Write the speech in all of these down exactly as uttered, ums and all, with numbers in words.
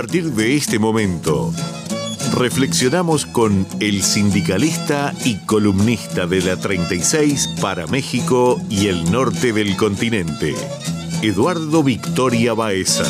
partir de este momento, reflexionamos con el sindicalista y columnista de la treinta y seis para México y el norte del continente, Eduardo Victoria Baeza.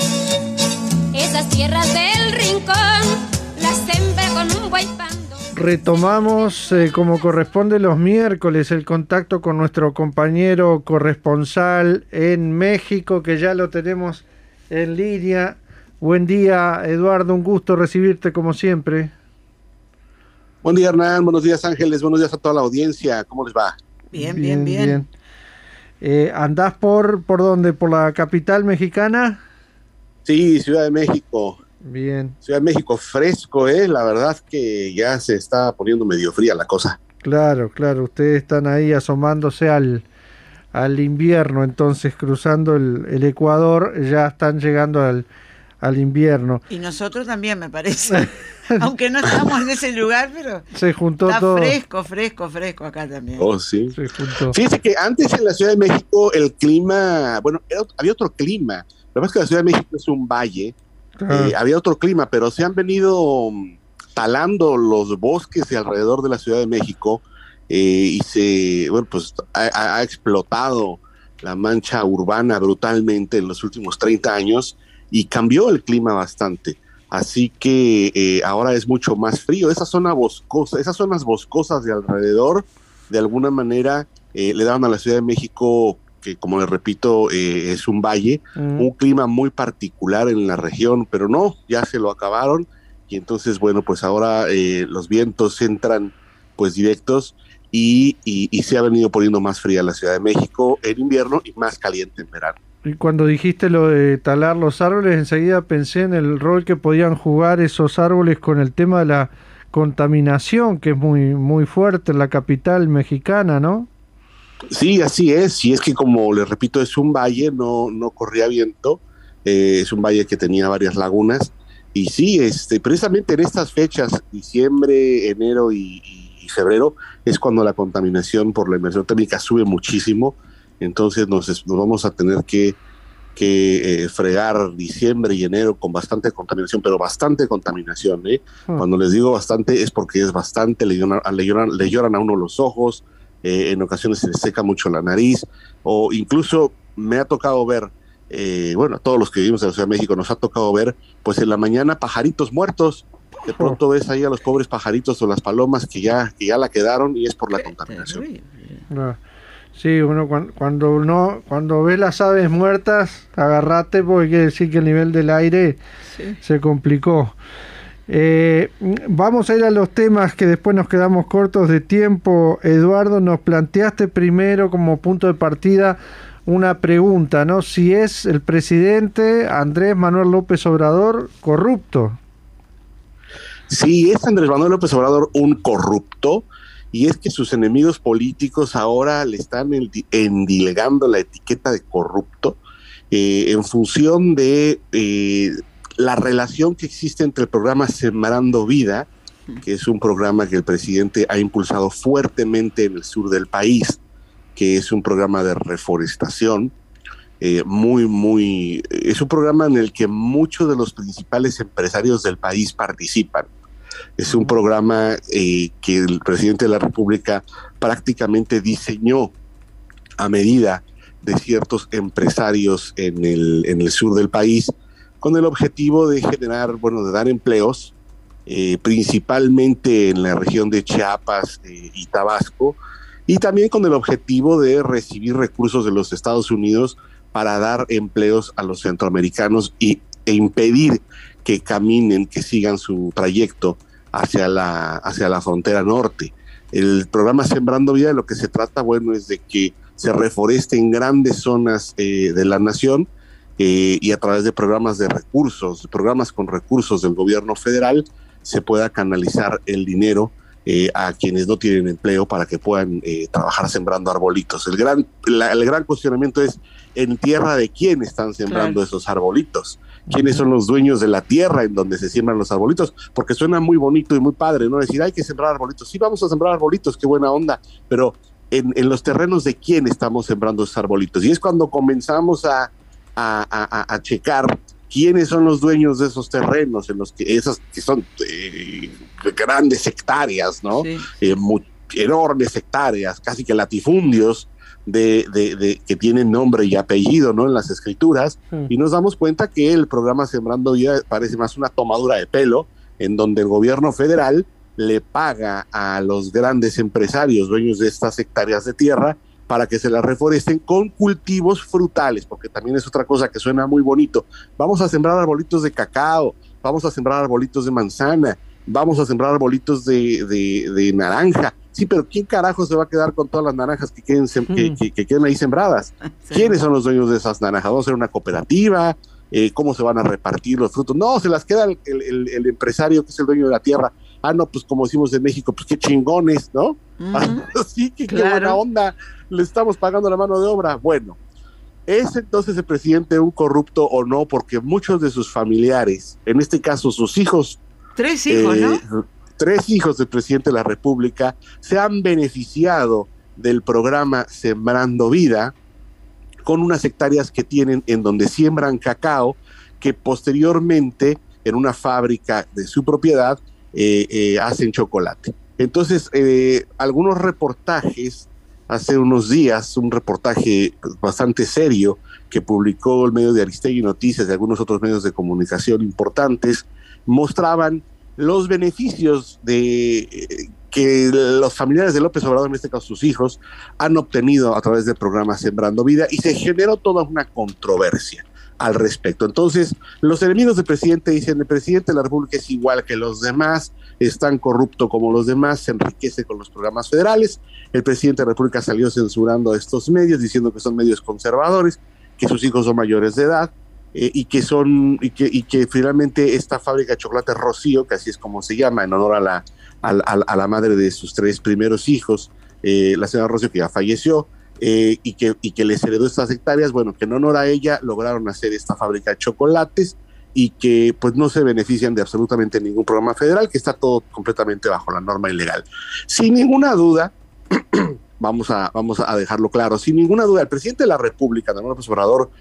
Esas tierras del rincón las sembra con un buen pando. Retomamos, eh, como corresponde los miércoles, el contacto con nuestro compañero corresponsal en México, que ya lo tenemos en línea. Buen día, Eduardo, un gusto recibirte como siempre. Buen día, Hernán, buenos días, Ángeles, buenos días a toda la audiencia, ¿cómo les va? Bien, bien, bien. bien. Eh, ¿Andás por, por dónde? ¿Por la capital mexicana? Sí, Ciudad de México. Bien. Ciudad de México, fresco, ¿eh? La verdad que ya se está poniendo medio fría la cosa. Claro, claro, ustedes están ahí asomándose al, al invierno, entonces cruzando el, el Ecuador, ya están llegando al, al invierno. Y nosotros también, me parece. Aunque no estamos en ese lugar, pero se juntó está todo. fresco, fresco, fresco acá también. Oh, sí. Se juntó. Fíjense que antes en la Ciudad de México el clima, bueno, era, había otro clima. Lo que pasa es que la Ciudad de México es un valle. Ah. Eh, había otro clima, pero se han venido talando los bosques de alrededor de la Ciudad de México eh, y se, bueno, pues ha, ha explotado la mancha urbana brutalmente en los últimos treinta años y cambió el clima bastante. Así que eh, ahora es mucho más frío. Esa zona boscosa, esas zonas boscosas de alrededor, de alguna manera eh, le daban a la Ciudad de México, que como les repito, eh, es un valle, mm. un clima muy particular en la región, pero no, ya se lo acabaron, y entonces, bueno, pues ahora eh, los vientos entran pues directos, y, y, y se ha venido poniendo más fría la Ciudad de México en invierno y más caliente en verano. Y cuando dijiste lo de talar los árboles, enseguida pensé en el rol que podían jugar esos árboles con el tema de la contaminación, que es muy, muy fuerte en la capital mexicana, ¿no? Sí, así es, y es que como les repito, es un valle, no, no corría viento, eh, es un valle que tenía varias lagunas, y sí, este, precisamente en estas fechas, diciembre, enero y, y febrero, es cuando la contaminación por la inmersión térmica sube muchísimo, entonces nos, nos vamos a tener que, que eh, fregar diciembre y enero con bastante contaminación, pero bastante contaminación, ¿eh? Hmm. Cuando les digo bastante es porque es bastante, le lloran, le lloran, le lloran a uno los ojos, Eh, en ocasiones se les seca mucho la nariz, o incluso me ha tocado ver, eh, bueno, a todos los que vivimos en la Ciudad de México nos ha tocado ver, pues en la mañana pajaritos muertos, de pronto oh. ves ahí a los pobres pajaritos o las palomas que ya, que ya la quedaron, y es por la contaminación. No. Sí, uno cuando, cuando uno cuando ve las aves muertas, agarrate, porque quiere decir que el nivel del aire sí. se complicó. Eh, vamos a ir a los temas que después nos quedamos cortos de tiempo. Eduardo, nos planteaste primero como punto de partida una pregunta, ¿no? Si es el presidente Andrés Manuel López Obrador corrupto. Sí, es Andrés Manuel López Obrador un corrupto, y es que sus enemigos políticos ahora le están endilgando la etiqueta de corrupto eh, en función de eh, la relación que existe entre el programa Sembrando Vida, que es un programa que el presidente ha impulsado fuertemente en el sur del país, que es un programa de reforestación, eh, muy, muy, es un programa en el que muchos de los principales empresarios del país participan. Es un programa eh, que el presidente de la República prácticamente diseñó a medida de ciertos empresarios en el, en el sur del país, con el objetivo de generar, bueno, de dar empleos, eh, principalmente en la región de Chiapas eh, y Tabasco, y también con el objetivo de recibir recursos de los Estados Unidos para dar empleos a los centroamericanos y, e impedir que caminen, que sigan su trayecto hacia la, hacia la frontera norte. El programa Sembrando Vida, de lo que se trata, bueno, es de que se reforeste en grandes zonas eh, de la nación, Eh, y a través de programas de recursos, programas con recursos del gobierno federal, se pueda canalizar el dinero eh, a quienes no tienen empleo para que puedan eh, trabajar sembrando arbolitos. El gran, la, el gran cuestionamiento es, ¿en tierra de quién están sembrando claro. esos arbolitos? ¿Quiénes son los dueños de la tierra en donde se siembran los arbolitos? Porque suena muy bonito y muy padre, ¿no? Decir, hay que sembrar arbolitos. Sí, vamos a sembrar arbolitos, qué buena onda, pero en, en los terrenos de quién estamos sembrando esos arbolitos. Y es cuando comenzamos a A, a, a checar quiénes son los dueños de esos terrenos, en los que esas que son eh, grandes hectáreas, ¿no? Sí. Eh, muy, enormes hectáreas, casi que latifundios de, de, de que tienen nombre y apellido, ¿no? En las escrituras, sí. Y nos damos cuenta que el programa Sembrando Vida parece más una tomadura de pelo, en donde el gobierno federal le paga a los grandes empresarios dueños de estas hectáreas de tierra para que se las reforesten con cultivos frutales, porque también es otra cosa que suena muy bonito. Vamos a sembrar arbolitos de cacao, vamos a sembrar arbolitos de manzana, vamos a sembrar arbolitos de, de, de naranja. Sí, pero ¿quién carajo se va a quedar con todas las naranjas que queden, sem- mm. que, que, que queden ahí sembradas? Sí. ¿Quiénes son los dueños de esas naranjas? ¿Vamos a hacer una cooperativa? Eh, ¿Cómo se van a repartir los frutos? No, se las queda el, el, el empresario que es el dueño de la tierra. Ah, no, pues como decimos en México, pues qué chingones, ¿no? Mm-hmm. Sí, que, claro. Qué buena onda, le estamos pagando la mano de obra. Bueno, ¿es entonces el presidente un corrupto o no? Porque muchos de sus familiares, en este caso sus hijos, tres hijos, eh, ¿no? Tres hijos del presidente de la República se han beneficiado del programa Sembrando Vida con unas hectáreas que tienen en donde siembran cacao, que posteriormente en una fábrica de su propiedad eh, eh, hacen chocolate. Entonces, eh, algunos reportajes, hace unos días, un reportaje bastante serio que publicó el medio de Aristegui Noticias y algunos otros medios de comunicación importantes, mostraban los beneficios de eh, que los familiares de López Obrador, en este caso sus hijos, han obtenido a través del programa Sembrando Vida, y se generó toda una controversia al respecto. Entonces, los enemigos del presidente dicen: el presidente de la República es igual que los demás, es tan corrupto como los demás, se enriquece con los programas federales. El presidente de la República salió censurando a estos medios, diciendo que son medios conservadores, que sus hijos son mayores de edad, Eh, y que son y que, y que finalmente esta fábrica de chocolate Rocío, que así es como se llama, en honor a la, a, a, a la madre de sus tres primeros hijos, eh, la señora Rocío, que ya falleció, eh, y, que, y que les heredó estas hectáreas, bueno, que en honor a ella lograron hacer esta fábrica de chocolates, y que pues no se benefician de absolutamente ningún programa federal, que está todo completamente bajo la norma ilegal. Sin ninguna duda, vamos a, vamos a dejarlo claro, sin ninguna duda, el presidente de la República, Andrés López Obrador,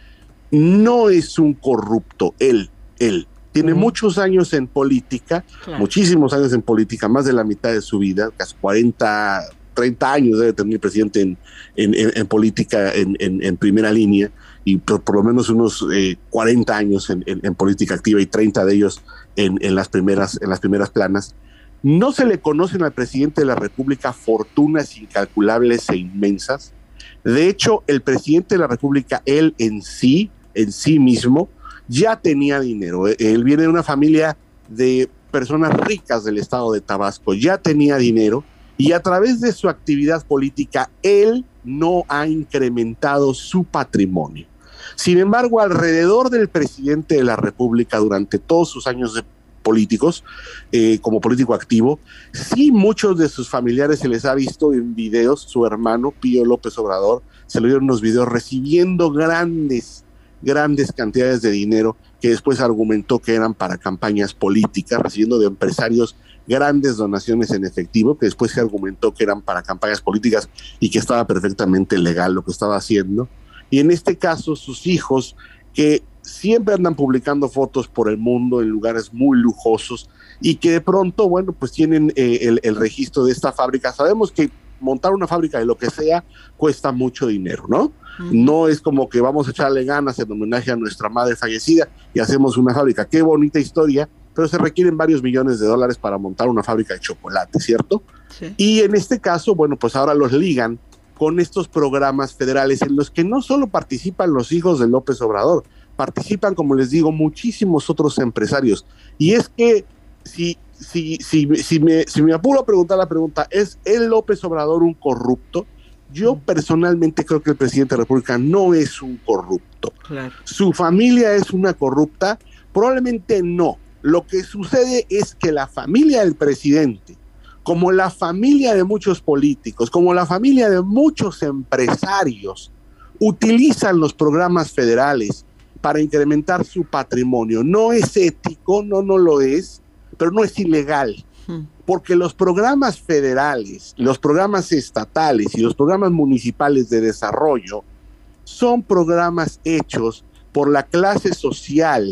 no es un corrupto, él, él. Tiene uh-huh. muchos años en política, claro. muchísimos años en política, más de la mitad de su vida, casi cuarenta, treinta años debe tener el presidente en, en, en, en política en, en, en primera línea, y por, por lo menos unos eh, cuarenta años en, en, en política activa, y treinta de ellos en, en, las primeras, en las primeras planas. No se le conocen al presidente de la República fortunas incalculables e inmensas. De hecho, el presidente de la República, él en sí, en sí mismo, ya tenía dinero. Él viene de una familia de personas ricas del estado de Tabasco, ya tenía dinero, y a través de su actividad política, él no ha incrementado su patrimonio. Sin embargo, alrededor del presidente de la República, durante todos sus años de políticos, eh, como político activo, sí, muchos de sus familiares se les ha visto en videos. Su hermano Pío López Obrador se lo vieron en unos videos recibiendo grandes grandes cantidades de dinero, que después argumentó que eran para campañas políticas, recibiendo de empresarios grandes donaciones en efectivo, que después se argumentó que eran para campañas políticas y que estaba perfectamente legal lo que estaba haciendo. Y en este caso, sus hijos, que siempre andan publicando fotos por el mundo en lugares muy lujosos, y que de pronto, bueno, pues tienen eh, el, el registro de esta fábrica. Sabemos que montar una fábrica de lo que sea cuesta mucho dinero, ¿no? No es como que vamos a echarle ganas en homenaje a nuestra madre fallecida y hacemos una fábrica. Qué bonita historia, pero se requieren varios millones de dólares para montar una fábrica de chocolate, ¿cierto? Sí. Y en este caso, bueno, pues ahora los ligan con estos programas federales en los que no solo participan los hijos de López Obrador, participan, como les digo, muchísimos otros empresarios. Y es que si, si, si, si, me, si me apuro a preguntar la pregunta, ¿es el López Obrador un corrupto? Yo personalmente creo que el presidente de la República no es un corrupto. Claro. ¿Su familia es una corrupta? Probablemente no. Lo que sucede es que la familia del presidente, como la familia de muchos políticos, como la familia de muchos empresarios, utilizan los programas federales para incrementar su patrimonio. No es ético, no, no lo es, pero no es ilegal. Porque los programas federales, los programas estatales y los programas municipales de desarrollo son programas hechos por la clase social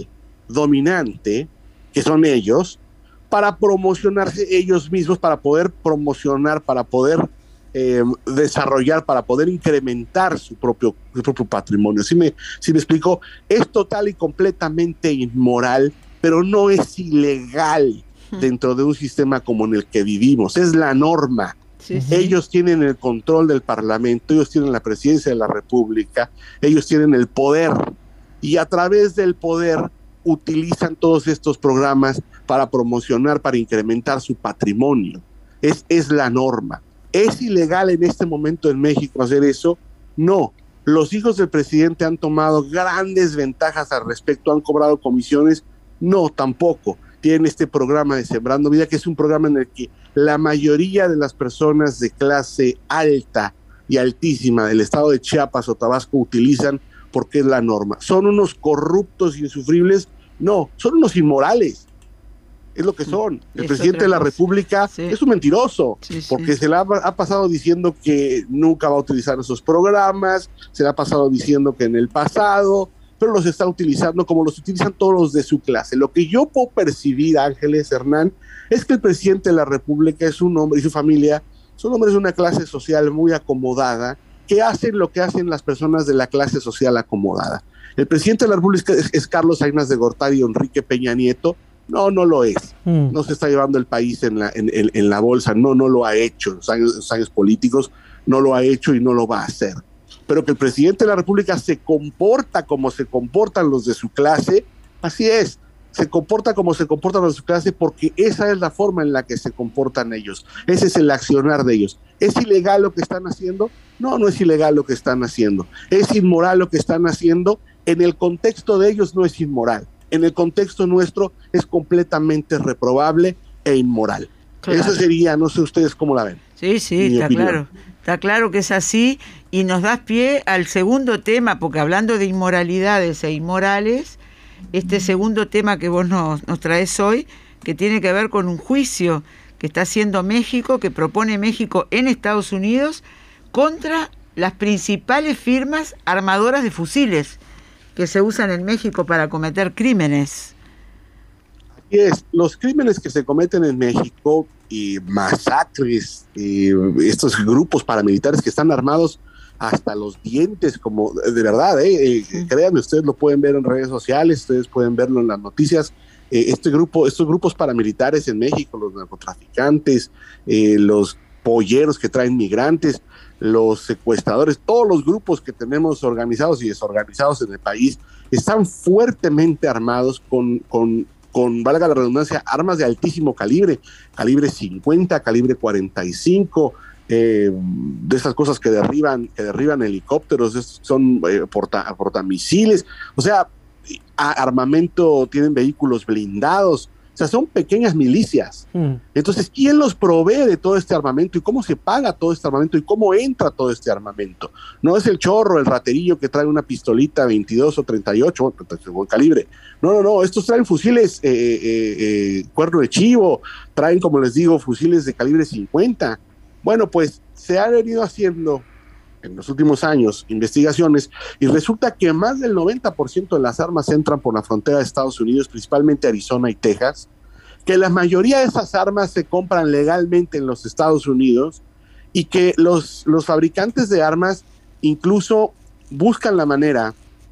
dominante, que son ellos, para promocionarse ellos mismos, para poder promocionar, para poder eh, desarrollar, para poder incrementar su propio, su propio patrimonio. ¿Sí me, sí me explico? Es total y completamente inmoral, pero no es ilegal dentro de un sistema como en el que vivimos. Es la norma. Sí, sí. Ellos tienen el control del Parlamento, ellos tienen la presidencia de la República, ellos tienen el poder, y a través del poder utilizan todos estos programas para promocionar, para incrementar su patrimonio. Es, es la norma. ¿Es ilegal en este momento en México hacer eso? No. ¿Los hijos del presidente han tomado grandes ventajas al respecto? ¿Han cobrado comisiones? No, tampoco. Tienen este programa de Sembrando Vida, que es un programa en el que la mayoría de las personas de clase alta y altísima del estado de Chiapas o Tabasco utilizan, porque es la norma. ¿Son unos corruptos insufribles? No, son unos inmorales. Es lo que son. El es presidente de la cosa. República sí. es un mentiroso, sí, porque sí. se le ha, ha pasado diciendo que nunca va a utilizar esos programas, se le ha pasado diciendo que en el pasado, pero los está utilizando como los utilizan todos los de su clase. Lo que yo puedo percibir, Ángeles, Hernán, es que el presidente de la República es un hombre, y su familia, son hombres de una clase social muy acomodada, que hacen lo que hacen las personas de la clase social acomodada. El presidente de la República es, es Carlos Salinas de Gortari y Enrique Peña Nieto. No, no lo es. Mm. No se está llevando el país en la, en, en, en la bolsa. No, no lo ha hecho en los, años, en los años políticos. No lo ha hecho y no lo va a hacer. Pero que el presidente de la República se comporta como se comportan los de su clase, así es. Se comporta como se comportan los de su clase porque esa es la forma en la que se comportan ellos. Ese es el accionar de ellos. ¿Es ilegal lo que están haciendo? No, no es ilegal lo que están haciendo. ¿Es inmoral lo que están haciendo? En el contexto de ellos no es inmoral. En el contexto nuestro es completamente reprobable e inmoral. Claro. Eso sería, no sé ustedes cómo la ven. Sí, sí, está opinión. claro. Está claro que es así, y nos das pie al segundo tema, porque hablando de inmoralidades e inmorales, este segundo tema que vos nos, nos traes hoy, que tiene que ver con un juicio que está haciendo México, que propone México en Estados Unidos, contra las principales firmas armadoras de fusiles que se usan en México para cometer crímenes. Así es, los crímenes que se cometen en México, y masacres, y estos grupos paramilitares que están armados hasta los dientes, como de verdad, eh, eh, créanme, ustedes lo pueden ver en redes sociales, ustedes pueden verlo en las noticias. Eh, este grupo, estos grupos paramilitares en México, los narcotraficantes, eh, los polleros que traen migrantes, los secuestradores, todos los grupos que tenemos organizados y desorganizados en el país, están fuertemente armados con, con, con, valga la redundancia, armas de altísimo calibre, calibre cincuenta, calibre cuarenta y cinco, eh, de esas cosas que derriban, que derriban helicópteros, son eh, porta, portamisiles, o sea, armamento, tienen vehículos blindados. O sea, son pequeñas milicias. Mm. Entonces, ¿quién los provee de todo este armamento y cómo se paga todo este armamento y cómo entra todo este armamento? No es el chorro, el raterillo que trae una pistolita veintidós o treinta y ocho, buen calibre. No, no, no, estos traen fusiles eh, eh, eh, cuerno de chivo, traen, como les digo, fusiles de calibre cincuenta. Bueno, pues se han venido haciendo en los últimos años investigaciones, y resulta que más del noventa por ciento de las armas entran por la frontera de Estados Unidos, principalmente Arizona y Texas, que la mayoría de esas armas se compran legalmente en los Estados Unidos, y que los, los fabricantes de armas incluso buscan la manera,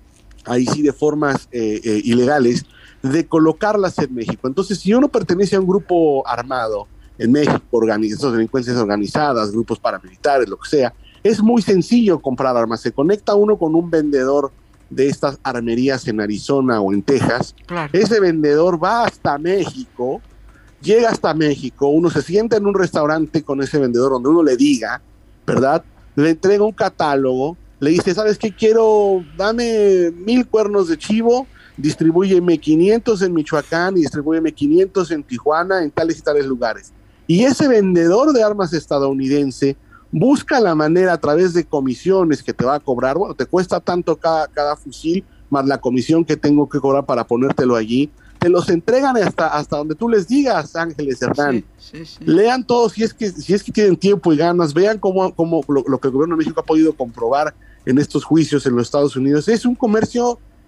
ahí sí de formas eh, eh, ilegales, de colocarlas en México. Entonces, si uno pertenece a un grupo armado en México, organizados, delincuencias organizadas, grupos paramilitares, lo que sea, es muy sencillo comprar armas. Se conecta uno con un vendedor de estas armerías en Arizona o en Texas. Claro. Ese vendedor va hasta México, llega hasta México, uno se sienta en un restaurante con ese vendedor donde uno le diga, ¿verdad? Le entrega un catálogo, le dice, ¿sabes qué? Quiero, dame mil cuernos de chivo, distribúyeme quinientos en Michoacán y distribúyeme quinientos en Tijuana, en tales y tales lugares. Y ese vendedor de armas estadounidense busca la manera a través de comisiones que te va a cobrar, bueno, te cuesta tanto cada, cada fusil, más la comisión que tengo que cobrar para ponértelo allí, te los entregan hasta, hasta donde tú les digas, Ángeles, Hernán. Sí, sí, sí. Lean todo, si es que, si es que tienen tiempo y ganas, vean cómo, cómo lo, lo que el gobierno de México ha podido comprobar en estos juicios en los Estados Unidos. Es un comercio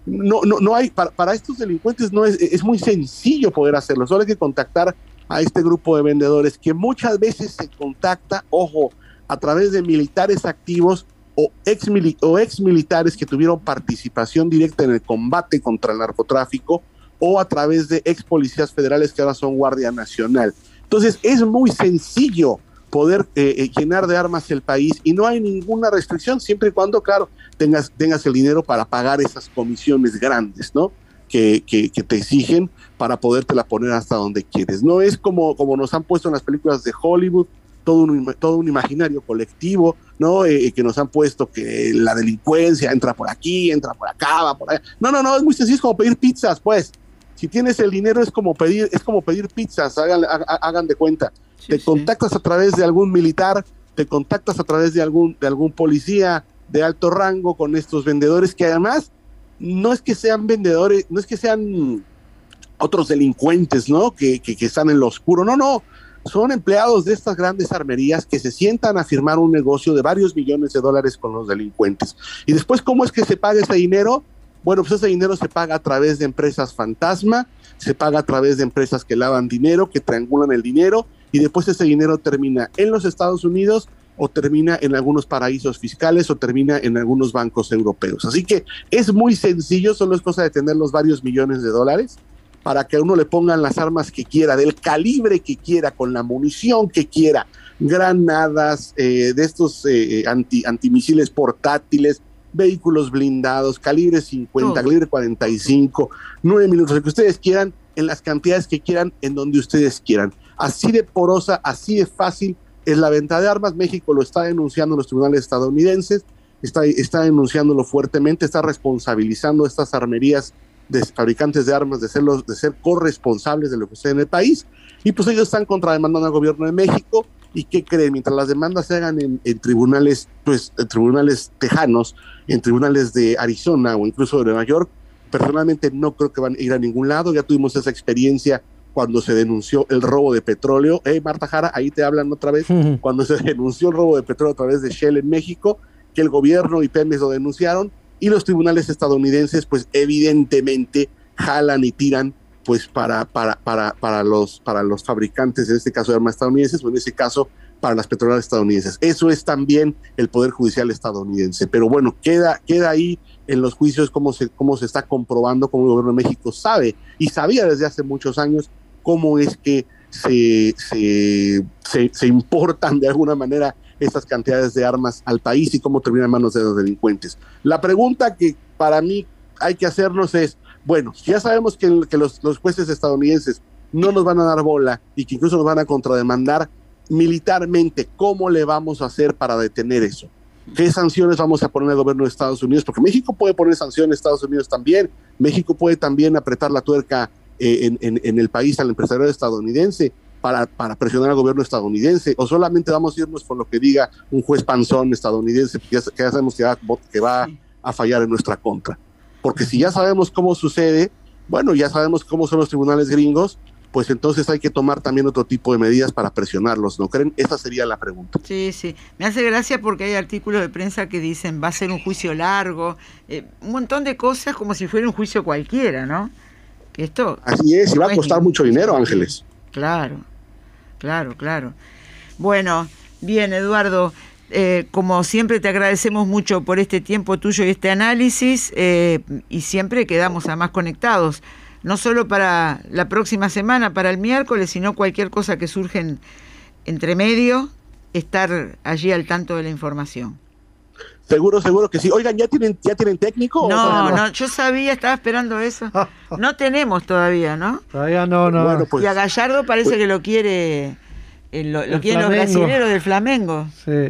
no, no, no hay, para, para estos delincuentes no es, es muy sencillo poder hacerlo, solo hay que contactar a este grupo de vendedores que muchas veces se contacta, ojo, a través de militares activos o ex, o ex militares que tuvieron participación directa en el combate contra el narcotráfico, o a través de ex policías federales que ahora son Guardia Nacional. Entonces es muy sencillo poder eh, llenar de armas el país y no hay ninguna restricción, siempre y cuando, claro, tengas, tengas el dinero para pagar esas comisiones grandes, ¿no? Que, que, que te exigen para podértela poner hasta donde quieres. No es como, como nos han puesto en las películas de Hollywood, todo un, todo un imaginario colectivo, ¿no? Eh, que nos han puesto que la delincuencia entra por aquí, entra por acá, va por allá. No, no, no, es muy sencillo, es como pedir pizzas, pues. Si tienes el dinero es como pedir, es como pedir pizzas, hagan, hagan de cuenta. Sí, te sí. contactas a través de algún militar, te contactas a través de algún, de algún policía de alto rango con estos vendedores que además no es que sean vendedores, no es que sean otros delincuentes, ¿no? Que, que, que están en lo oscuro, no, no. Son empleados de estas grandes armerías que se sientan a firmar un negocio de varios millones de dólares con los delincuentes. Y después, ¿cómo es que se paga ese dinero? Bueno, pues ese dinero se paga a través de empresas fantasma, se paga a través de empresas que lavan dinero, que triangulan el dinero, y después ese dinero termina en los Estados Unidos o termina en algunos paraísos fiscales o termina en algunos bancos europeos. Así que es muy sencillo, solo es cosa de tener los varios millones de dólares para que a uno le pongan las armas que quiera, del calibre que quiera, con la munición que quiera, granadas, eh, de estos eh, anti, antimisiles portátiles, vehículos blindados, calibre cincuenta, oh. calibre cuarenta y cinco, nueve minutos, lo que ustedes quieran, en las cantidades que quieran, en donde ustedes quieran. Así de porosa, así de fácil es la venta de armas. México lo está denunciando en los tribunales estadounidenses, está, está denunciándolo fuertemente, está responsabilizando a estas armerías de fabricantes de armas de ser, los, de ser corresponsables de lo que sucede en el país, y pues ellos están contrademandando al gobierno de México. ¿Y qué creen? Mientras las demandas se hagan en, en tribunales, pues en tribunales tejanos, en tribunales de Arizona o incluso de Nueva York, personalmente no creo que van a ir a ningún lado. Ya tuvimos esa experiencia cuando se denunció el robo de petróleo. Hey, Marta Jara, ahí te hablan otra vez. Uh-huh. Cuando se denunció el robo de petróleo a través de Shell en México, que el gobierno y Pemex lo denunciaron, y los tribunales estadounidenses, pues evidentemente jalan y tiran pues para, para, para, para, los, para los fabricantes, en este caso de armas estadounidenses, o en ese caso para las petroleras estadounidenses. Eso es también el Poder Judicial estadounidense. Pero bueno, queda, queda ahí en los juicios cómo se, cómo se está comprobando, cómo el gobierno de México sabe, y sabía desde hace muchos años, cómo es que se, se, se, se importan de alguna manera estas cantidades de armas al país y cómo terminan en manos de los delincuentes. La pregunta que para mí hay que hacernos es, bueno, ya sabemos que, que los, los jueces estadounidenses no nos van a dar bola y que incluso nos van a contrademandar militarmente, ¿cómo le vamos a hacer para detener eso? ¿Qué sanciones vamos a poner al gobierno de Estados Unidos? Porque México puede poner sanciones, Estados Unidos también. México puede también apretar la tuerca eh, en, en, en el país al empresariado estadounidense para, para presionar al gobierno estadounidense, o solamente vamos a irnos por lo que diga un juez panzón estadounidense que ya, que ya sabemos que va, que va a fallar en nuestra contra. Porque si ya sabemos cómo sucede, bueno, ya sabemos cómo son los tribunales gringos, pues entonces hay que tomar también otro tipo de medidas para presionarlos, ¿no creen? Esa sería la pregunta. Sí, sí. Me hace gracia porque hay artículos de prensa que dicen va a ser un juicio largo, eh, un montón de cosas como si fuera un juicio cualquiera, ¿no? Que esto Así es, y va a costar mucho dinero, Ángeles. Claro, claro, claro. Bueno, bien, Eduardo, eh, como siempre te agradecemos mucho por este tiempo tuyo y este análisis, eh, y siempre quedamos además conectados, no solo para la próxima semana, para el miércoles, sino cualquier cosa que surja en, entre medio, estar allí al tanto de la información. Seguro, seguro que sí. Oigan, ¿ya tienen, ya tienen técnico? No, no, no, yo sabía, estaba esperando eso. No tenemos todavía, ¿no? Todavía no, no. Bueno, pues, y a Gallardo parece pues, que lo quiere, eh, lo, lo quieren los brasileños del Flamengo. Sí.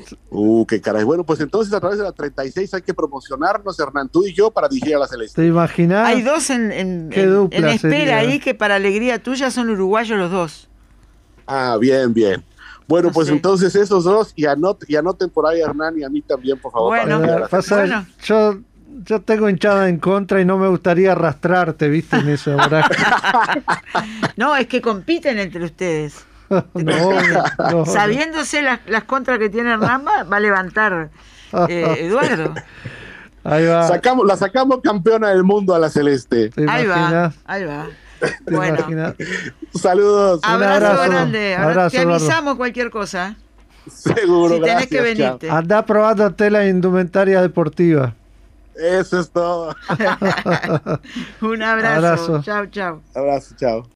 Uh, qué caray. Bueno, pues entonces a través de la treinta y seis hay que promocionarnos, Hernán, tú y yo, para dirigir a la Celeste. ¿Te imaginas? Hay dos en, en, en, en espera sería? ahí que para alegría tuya son uruguayos los dos. Ah, bien, bien. Bueno, No pues sé. entonces esos dos, y, anot, y anoten por ahí a Hernán y a mí también, por favor. Bueno, para Eh, pasa, bueno. yo, yo tengo hinchada en contra y no me gustaría arrastrarte, ¿viste? En eso, ¿verdad? No, es que compiten entre ustedes. no, no, Sabiéndose las, las contras que tiene Hernán, va va a levantar eh, Eduardo. Ahí va. Sacamos, la sacamos campeona del mundo a la Celeste. ¿Te Ahí va, imaginas? ahí va. ¿Te Bueno, imaginas? Saludos. abrazo, abrazo. grande. Ahora Abrazo, te Eduardo. avisamos cualquier cosa. Seguro, Si tenés gracias. que Chao. venirte. Andá probándote la indumentaria deportiva. Eso es todo. Un abrazo. Abrazo. Chao, chao. Abrazo, chao.